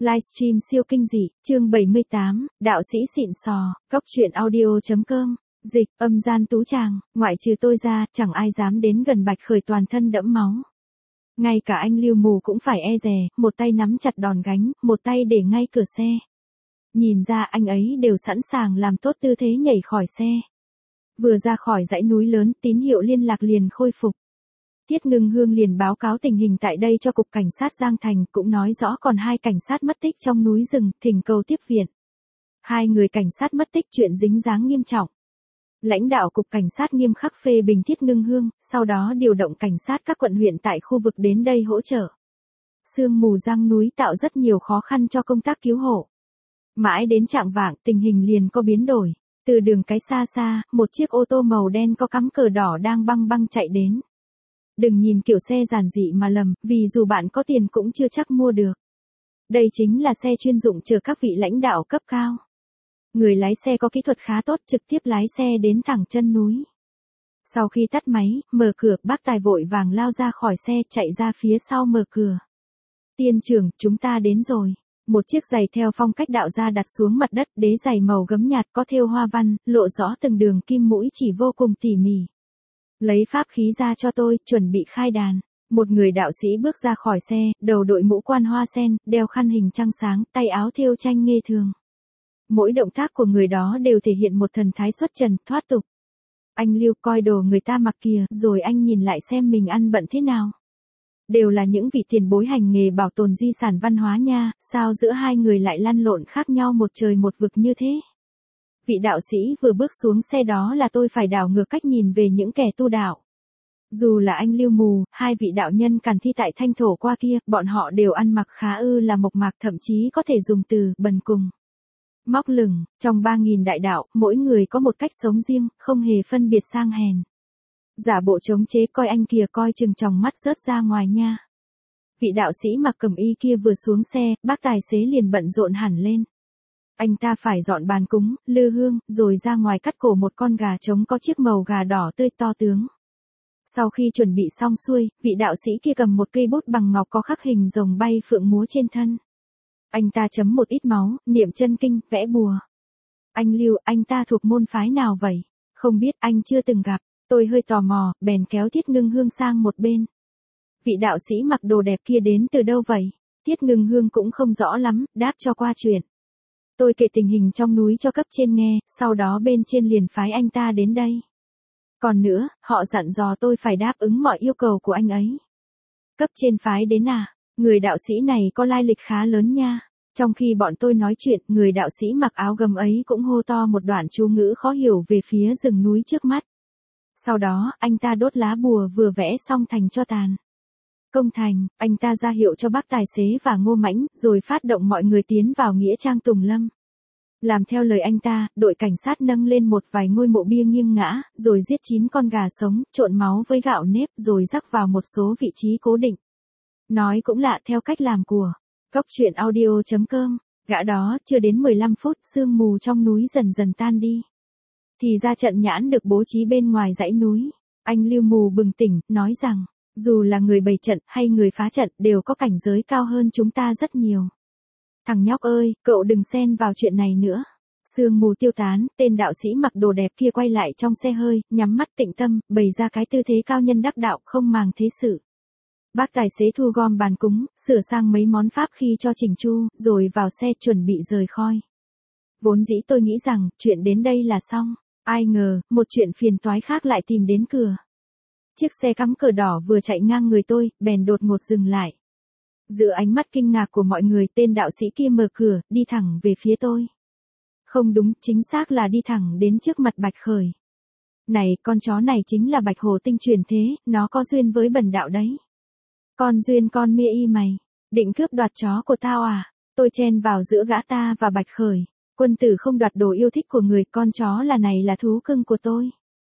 Livestream siêu kinh dị, chương 78, đạo sĩ xịn sò, góc truyện audio.com, dịch, âm gian tú tràng, ngoại trừ tôi ra, chẳng ai dám đến gần Bạch Khởi toàn thân đẫm máu. Ngay cả anh Lưu Mù cũng phải e dè, một tay nắm chặt đòn gánh, một tay để ngay cửa xe. Nhìn ra anh ấy đều sẵn sàng làm tốt tư thế nhảy khỏi xe. Vừa ra khỏi dãy núi lớn, tín hiệu liên lạc liền khôi phục. Tiết Ngưng Hương liền báo cáo tình hình tại đây cho Cục Cảnh sát Giang Thành, cũng nói rõ còn 2 cảnh sát mất tích trong núi rừng, thỉnh cầu tiếp viện. 2 người cảnh sát mất tích chuyện dính dáng nghiêm trọng. Lãnh đạo Cục Cảnh sát nghiêm khắc phê bình Tiết Ngưng Hương, sau đó điều động cảnh sát các quận huyện tại khu vực đến đây hỗ trợ. Sương mù giăng núi tạo rất nhiều khó khăn cho công tác cứu hộ. Mãi đến chạng vạng, tình hình liền có biến đổi. Từ đường cái xa xa, một chiếc ô tô màu đen có cắm cờ đỏ đang băng băng chạy đến. Đừng nhìn kiểu xe giản dị mà lầm, vì dù bạn có tiền cũng chưa chắc mua được. Đây chính là xe chuyên dụng chở các vị lãnh đạo cấp cao. Người lái xe có kỹ thuật khá tốt, trực tiếp lái xe đến thẳng chân núi. Sau khi tắt máy, mở cửa, bác tài vội vàng lao ra khỏi xe, chạy ra phía sau mở cửa. Tiên trưởng, chúng ta đến rồi. Một chiếc giày theo phong cách đạo gia đặt xuống mặt đất, đế giày màu gấm nhạt có thêu hoa văn, lộ rõ từng đường kim mũi chỉ vô cùng tỉ mỉ. Lấy pháp khí ra cho tôi, chuẩn bị khai đàn. Một người đạo sĩ bước ra khỏi xe, đầu đội mũ quan hoa sen, đeo khăn hình trăng sáng, tay áo thêu tranh nghê thường. Mỗi động tác của người đó đều thể hiện một thần thái xuất trần, thoát tục. Anh Lưu, coi đồ người ta mặc kìa, rồi anh nhìn lại xem mình ăn bận thế nào. Đều là những vị tiền bối hành nghề bảo tồn di sản văn hóa nha, sao giữa 2 người lại lăn lộn khác nhau một trời một vực như thế? Vị đạo sĩ vừa bước xuống xe đó là tôi phải đảo ngược cách nhìn về những kẻ tu đạo. Dù là anh Lưu Mù, 2 vị đạo nhân càn thi tại Thanh Thổ qua kia, bọn họ đều ăn mặc khá là mộc mạc, thậm chí có thể dùng từ bần cùng. Móc lửng, trong 3.000 đại đạo, mỗi người có một cách sống riêng, không hề phân biệt sang hèn. Giả bộ chống chế, coi anh kìa, coi chừng tròng mắt rớt ra ngoài nha. Vị đạo sĩ mặc cẩm y kia vừa xuống xe, bác tài xế liền bận rộn hẳn lên. Anh ta phải dọn bàn cúng, lư hương, rồi ra ngoài cắt cổ một con gà trống có chiếc màu gà đỏ tươi to tướng. Sau khi chuẩn bị xong xuôi, vị đạo sĩ kia cầm một cây bút bằng ngọc có khắc hình rồng bay phượng múa trên thân. Anh ta chấm một ít máu, niệm chân kinh, vẽ bùa. Anh Lưu, anh ta thuộc môn phái nào vậy? Không biết, anh chưa từng gặp. Tôi hơi tò mò, bèn kéo Tiết Ngưng Hương sang một bên. Vị đạo sĩ mặc đồ đẹp kia đến từ đâu vậy? Tiết Ngưng Hương cũng không rõ lắm, đáp cho qua chuyện. Tôi kể tình hình trong núi cho cấp trên nghe, sau đó bên trên liền phái anh ta đến đây. Còn nữa, họ dặn dò tôi phải đáp ứng mọi yêu cầu của anh ấy. Cấp trên phái đến à? Người đạo sĩ này có lai lịch khá lớn nha. Trong khi bọn tôi nói chuyện, người đạo sĩ mặc áo gấm ấy cũng hô to một đoạn chú ngữ khó hiểu về phía rừng núi trước mắt. Sau đó, anh ta đốt lá bùa vừa vẽ xong thành tro tàn. Công thành, anh ta ra hiệu cho bác tài xế và Ngô Mãnh, rồi phát động mọi người tiến vào nghĩa trang Tùng Lâm. Làm theo lời anh ta, đội cảnh sát nâng lên một vài ngôi mộ bia nghiêng ngã, rồi giết 9 con gà sống, trộn máu với gạo nếp, rồi rắc vào một số vị trí cố định. Nói cũng lạ, theo cách làm của góc truyện audio.com, gã đó chưa đến 15 phút, sương mù trong núi dần dần tan đi. Thì ra trận nhãn được bố trí bên ngoài dãy núi. Anh Lưu Mù bừng tỉnh, nói rằng, dù là người bày trận hay người phá trận đều có cảnh giới cao hơn chúng ta rất nhiều. Thằng nhóc ơi, cậu đừng xen vào chuyện này nữa. Sương mù tiêu tán, tên đạo sĩ mặc đồ đẹp kia quay lại trong xe hơi, nhắm mắt tĩnh tâm, bày ra cái tư thế cao nhân đắc đạo, không màng thế sự. Bác tài xế thu gom bàn cúng, sửa sang mấy món pháp khi cho chỉnh chu, rồi vào xe chuẩn bị rời khỏi. Vốn dĩ tôi nghĩ rằng, chuyện đến đây là xong. Ai ngờ, một chuyện phiền toái khác lại tìm đến cửa. Chiếc xe cắm cờ đỏ vừa chạy ngang người tôi, bèn đột ngột dừng lại. Giữa ánh mắt kinh ngạc của mọi người, tên đạo sĩ kia mở cửa, đi thẳng về phía tôi. Không đúng, chính xác là đi thẳng đến trước mặt Bạch Khởi. Này, con chó này chính là Bạch Hồ Tinh truyền thế, nó có duyên với bần đạo đấy. Con duyên con mê y mày, định cướp đoạt chó của tao à? Tôi chen vào giữa gã ta và Bạch Khởi. Quân tử không đoạt đồ yêu thích của người, con chó là này là thú cưng của tôi.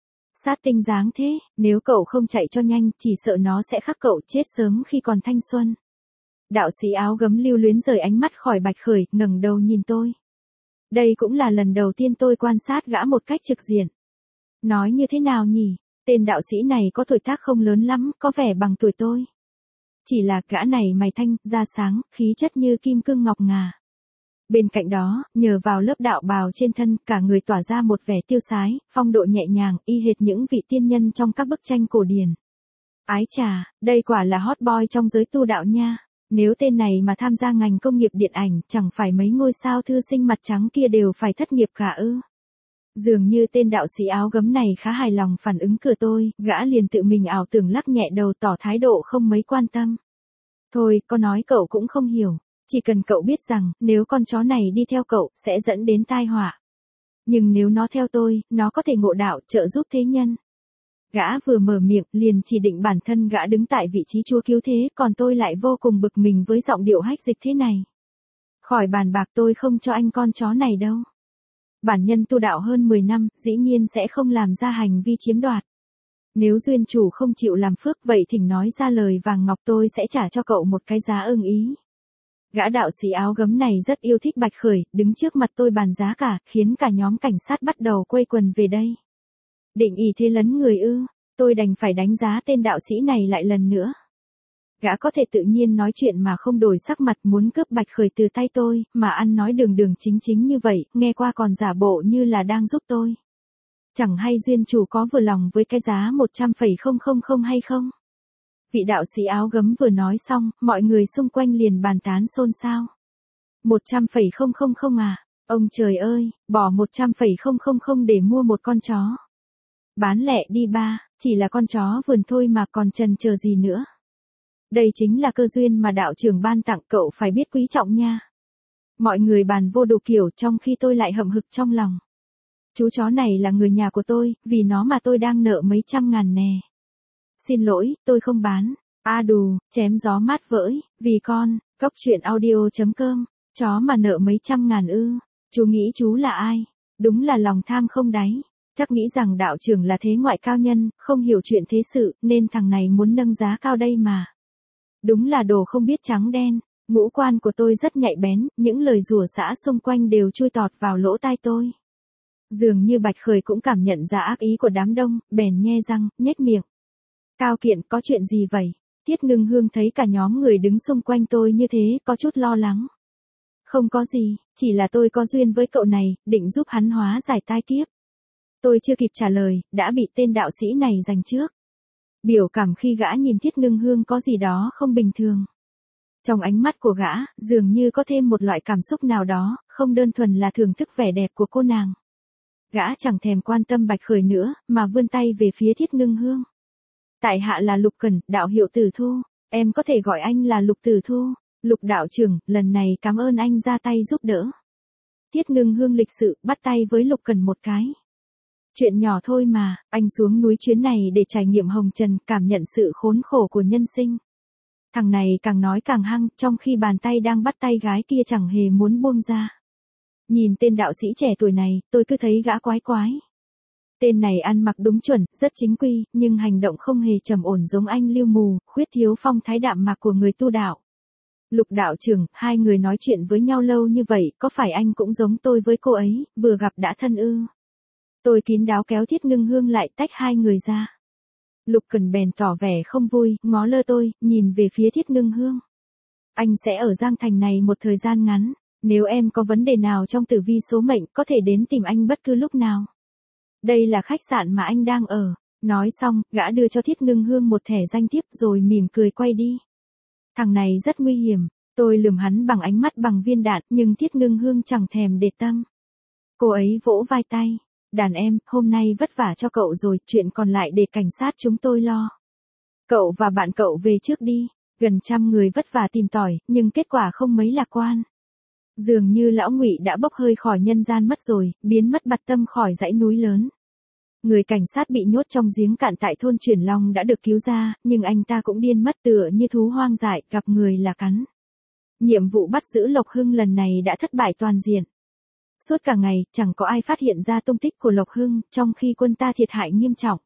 Sát tinh dáng thế, nếu cậu không chạy cho nhanh, chỉ sợ nó sẽ khắc cậu chết sớm khi còn thanh xuân. Đạo sĩ áo gấm lưu luyến rời ánh mắt khỏi Bạch Khởi, ngẩng đầu nhìn tôi. Đây cũng là lần đầu tiên tôi quan sát gã một cách trực diện. Nói như thế nào nhỉ? Tên đạo sĩ này có tuổi tác không lớn lắm, có vẻ bằng tuổi tôi. Chỉ là gã này mày thanh, da sáng, khí chất như kim cương ngọc ngà. Bên cạnh đó, nhờ vào lớp đạo bào trên thân, cả người tỏa ra một vẻ tiêu sái, phong độ nhẹ nhàng, y hệt những vị tiên nhân trong các bức tranh cổ điển. Ái chà, đây quả là hot boy trong giới tu đạo nha. Nếu tên này mà tham gia ngành công nghiệp điện ảnh, chẳng phải mấy ngôi sao thư sinh mặt trắng kia đều phải thất nghiệp cả ư. Dường như tên đạo sĩ áo gấm này khá hài lòng phản ứng của tôi, gã liền tự mình ảo tưởng lắc nhẹ đầu tỏ thái độ không mấy quan tâm. Thôi, có nói cậu cũng không hiểu. Chỉ cần cậu biết rằng, nếu con chó này đi theo cậu, sẽ dẫn đến tai họa. Nhưng nếu nó theo tôi, nó có thể ngộ đạo, trợ giúp thế nhân. Gã vừa mở miệng, liền chỉ định bản thân gã đứng tại vị trí chúa cứu thế, còn tôi lại vô cùng bực mình với giọng điệu hách dịch thế này. Khỏi bàn bạc, tôi không cho anh con chó này đâu. Bản nhân tu đạo hơn 10 năm, dĩ nhiên sẽ không làm ra hành vi chiếm đoạt. Nếu duyên chủ không chịu làm phước, vậy thỉnh nói ra lời vàng ngọc, tôi sẽ trả cho cậu một cái giá ưng ý. Gã đạo sĩ áo gấm này rất yêu thích Bạch Khởi, đứng trước mặt tôi bàn giá cả, khiến cả nhóm cảnh sát bắt đầu quây quần về đây. Định ý thế lấn người ư, tôi đành phải đánh giá tên đạo sĩ này lại lần nữa. Gã có thể tự nhiên nói chuyện mà không đổi sắc mặt, muốn cướp Bạch Khởi từ tay tôi, mà ăn nói đường đường chính chính như vậy, nghe qua còn giả bộ như là đang giúp tôi. Chẳng hay duyên chủ có vừa lòng với cái giá 100,000 hay không? Vị đạo sĩ áo gấm vừa nói xong, mọi người xung quanh liền bàn tán xôn xao. 100,000 à? Ông trời ơi, bỏ 100,000 để mua một con chó. Bán lẹ đi ba, chỉ là con chó vườn thôi mà còn chần chờ gì nữa. Đây chính là cơ duyên mà đạo trưởng ban tặng, cậu phải biết quý trọng nha. Mọi người bàn vô đủ kiểu, trong khi tôi lại hậm hực trong lòng. Chú chó này là người nhà của tôi, vì nó mà tôi đang nợ mấy trăm ngàn nè. Xin lỗi, tôi không bán. A đù, chém gió mát vỡi, vì con, Cóc truyện audio.com, chó mà nợ mấy trăm ngàn ư. Chú nghĩ chú là ai? Đúng là lòng tham không đáy. Chắc nghĩ rằng đạo trưởng là thế ngoại cao nhân, không hiểu chuyện thế sự, nên thằng này muốn nâng giá cao đây mà. Đúng là đồ không biết trắng đen. Ngũ quan của tôi rất nhạy bén, những lời rủa xả xung quanh đều chui tọt vào lỗ tai tôi. Dường như Bạch Khởi cũng cảm nhận ra ác ý của đám đông, bèn nhe răng, nhếch miệng. Cao Kiện, có chuyện gì vậy? Tiết Ngưng Hương thấy cả nhóm người đứng xung quanh tôi như thế, có chút lo lắng. Không có gì, chỉ là tôi có duyên với cậu này, định giúp hắn hóa giải tai kiếp. Tôi chưa kịp trả lời, đã bị tên đạo sĩ này giành trước. Biểu cảm khi gã nhìn Tiết Ngưng Hương có gì đó không bình thường. Trong ánh mắt của gã, dường như có thêm một loại cảm xúc nào đó, không đơn thuần là thưởng thức vẻ đẹp của cô nàng. Gã chẳng thèm quan tâm Bạch Khởi nữa, mà vươn tay về phía Tiết Ngưng Hương. Tại hạ là Lục Cẩn, đạo hiệu Tử Thu, em có thể gọi anh là Lục Tử Thu. Lục đạo trưởng, lần này cảm ơn anh ra tay giúp đỡ. Tiết Ngưng Hương lịch sự, bắt tay với Lục Cẩn một cái. Chuyện nhỏ thôi mà, anh xuống núi chuyến này để trải nghiệm hồng trần, cảm nhận sự khốn khổ của nhân sinh. Thằng này càng nói càng hăng, trong khi bàn tay đang bắt tay gái kia chẳng hề muốn buông ra. Nhìn tên đạo sĩ trẻ tuổi này, tôi cứ thấy gã quái quái. Tên này ăn mặc đúng chuẩn, rất chính quy, nhưng hành động không hề trầm ổn giống anh Lưu Mù, khuyết thiếu phong thái đạm mạc của người tu đạo. Lục đạo trưởng, hai người nói chuyện với nhau lâu như vậy, có phải anh cũng giống tôi với cô ấy, vừa gặp đã thân ư? Tôi kín đáo kéo Tiết Ngưng Hương lại, tách hai người ra. Lục Cẩn bèn tỏ vẻ không vui, ngó lơ tôi, nhìn về phía Tiết Ngưng Hương. Anh sẽ ở Giang Thành này một thời gian ngắn, nếu em có vấn đề nào trong tử vi số mệnh, có thể đến tìm anh bất cứ lúc nào. Đây là khách sạn mà anh đang ở. Nói xong, gã đưa cho Tiết Ngưng Hương một thẻ danh thiếp rồi mỉm cười quay đi. Thằng này rất nguy hiểm, tôi lườm hắn bằng ánh mắt bằng viên đạn, nhưng Tiết Ngưng Hương chẳng thèm để tâm. Cô ấy vỗ vai tay. Đàn em, hôm nay vất vả cho cậu rồi, chuyện còn lại để cảnh sát chúng tôi lo. Cậu và bạn cậu về trước đi. Gần trăm người vất vả tìm tòi, nhưng kết quả không mấy lạc quan. Dường như lão Ngụy đã bốc hơi khỏi nhân gian mất rồi, biến mất bặt tâm khỏi dãy núi lớn. Người cảnh sát bị nhốt trong giếng cạn tại thôn Chuyển Long đã được cứu ra, nhưng anh ta cũng điên mất tựa như thú hoang dại, gặp người là cắn. Nhiệm vụ bắt giữ Lộc Hưng lần này đã thất bại toàn diện. Suốt cả ngày, chẳng có ai phát hiện ra tung tích của Lộc Hưng, trong khi quân ta thiệt hại nghiêm trọng.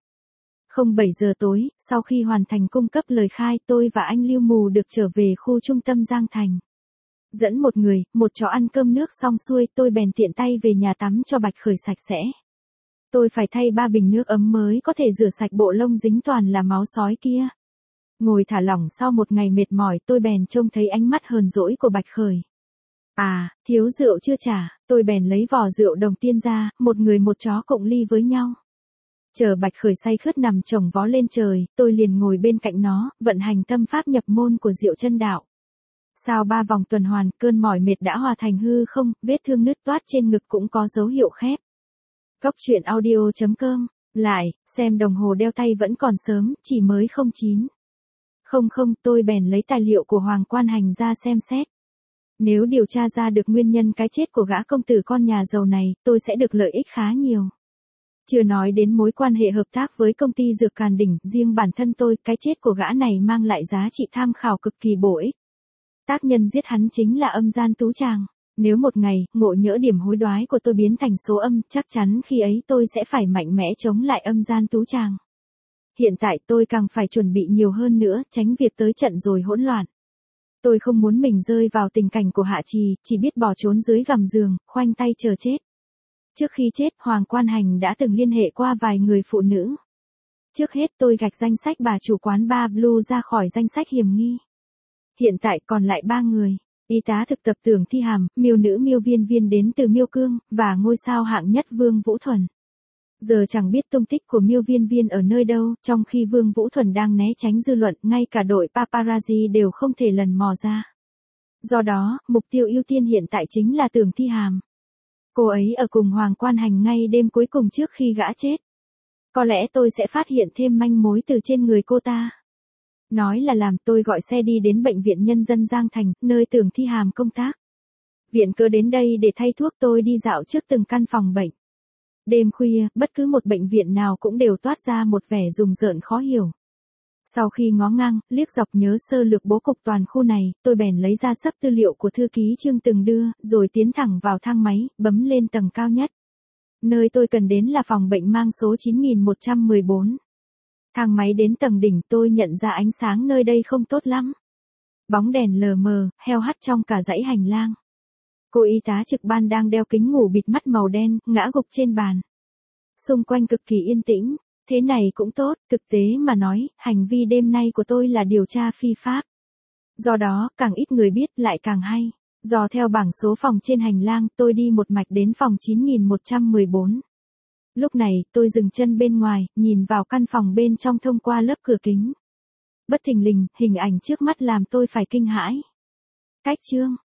07 giờ tối, sau khi hoàn thành cung cấp lời khai, tôi và anh Lưu Mù được trở về khu trung tâm Giang Thành. Dẫn một người, một chó ăn cơm nước xong xuôi, tôi bèn tiện tay về nhà tắm cho Bạch Khởi sạch sẽ. Tôi phải thay 3 bình nước ấm mới có thể rửa sạch bộ lông dính toàn là máu sói kia. Ngồi thả lỏng sau một ngày mệt mỏi tôi bèn trông thấy ánh mắt hờn dỗi của Bạch Khởi. À, thiếu rượu chưa trả, tôi bèn lấy vò rượu đồng tiên ra, một người một chó cộng ly với nhau. Chờ Bạch Khởi say khướt nằm chồng vó lên trời, tôi liền ngồi bên cạnh nó, vận hành tâm pháp nhập môn của Diệu Chân Đạo. Sau 3 vòng tuần hoàn, cơn mỏi mệt đã hòa thành hư không, vết thương nứt toát trên ngực cũng có dấu hiệu khép. Cốc truyện audio.com. Lại, xem đồng hồ đeo tay vẫn còn sớm, chỉ mới 09. Tôi bèn lấy tài liệu của Hoàng Quan Hành ra xem xét. Nếu điều tra ra được nguyên nhân cái chết của gã công tử con nhà giàu này, tôi sẽ được lợi ích khá nhiều. Chưa nói đến mối quan hệ hợp tác với công ty dược Càn Đỉnh, riêng bản thân tôi, cái chết của gã này mang lại giá trị tham khảo cực kỳ bổ ích. Tác nhân giết hắn chính là Âm Gian Tú Tràng. Nếu một ngày, ngộ nhỡ điểm hối đoái của tôi biến thành số âm, chắc chắn khi ấy tôi sẽ phải mạnh mẽ chống lại Âm Gian Tú Tràng. Hiện tại tôi càng phải chuẩn bị nhiều hơn nữa, tránh việc tới trận rồi hỗn loạn. Tôi không muốn mình rơi vào tình cảnh của Hạ Trì, chỉ biết bỏ trốn dưới gầm giường, khoanh tay chờ chết. Trước khi chết, Hoàng Quan Hành đã từng liên hệ qua vài người phụ nữ. Trước hết tôi gạch danh sách bà chủ quán bar Blue ra khỏi danh sách hiểm nghi. Hiện tại còn lại 3 người. Y tá thực tập Tưởng Thi Hàm, miêu nữ Miêu Viên Viên đến từ Miêu Cương, và ngôi sao hạng nhất Vương Vũ Thuần. Giờ chẳng biết tung tích của Miêu Viên Viên ở nơi đâu, trong khi Vương Vũ Thuần đang né tránh dư luận, ngay cả đội paparazzi đều không thể lần mò ra. Do đó, mục tiêu ưu tiên hiện tại chính là Tưởng Thi Hàm. Cô ấy ở cùng Hoàng Quan Hành ngay đêm cuối cùng trước khi gã chết. Có lẽ tôi sẽ phát hiện thêm manh mối từ trên người cô ta. Nói là làm, tôi gọi xe đi đến Bệnh viện Nhân dân Giang Thành, nơi Tưởng Thi Hàm công tác. Viện cớ đến đây để thay thuốc, tôi đi dạo trước từng căn phòng bệnh. Đêm khuya, bất cứ một bệnh viện nào cũng đều toát ra một vẻ rùng rợn khó hiểu. Sau khi ngó ngang, liếc dọc nhớ sơ lược bố cục toàn khu này, tôi bèn lấy ra sấp tư liệu của thư ký Trương từng đưa, rồi tiến thẳng vào thang máy, bấm lên tầng cao nhất. Nơi tôi cần đến là phòng bệnh mang số 9114. Thang máy đến tầng đỉnh, tôi nhận ra ánh sáng nơi đây không tốt lắm. Bóng đèn lờ mờ, heo hắt trong cả dãy hành lang. Cô y tá trực ban đang đeo kính ngủ bịt mắt màu đen, ngã gục trên bàn. Xung quanh cực kỳ yên tĩnh. Thế này cũng tốt, thực tế mà nói, hành vi đêm nay của tôi là điều tra phi pháp. Do đó, càng ít người biết lại càng hay. Dò theo bảng số phòng trên hành lang, tôi đi một mạch đến phòng 9114. Lúc này, tôi dừng chân bên ngoài, nhìn vào căn phòng bên trong thông qua lớp cửa kính. Bất thình lình, hình ảnh trước mắt làm tôi phải kinh hãi. Cách chương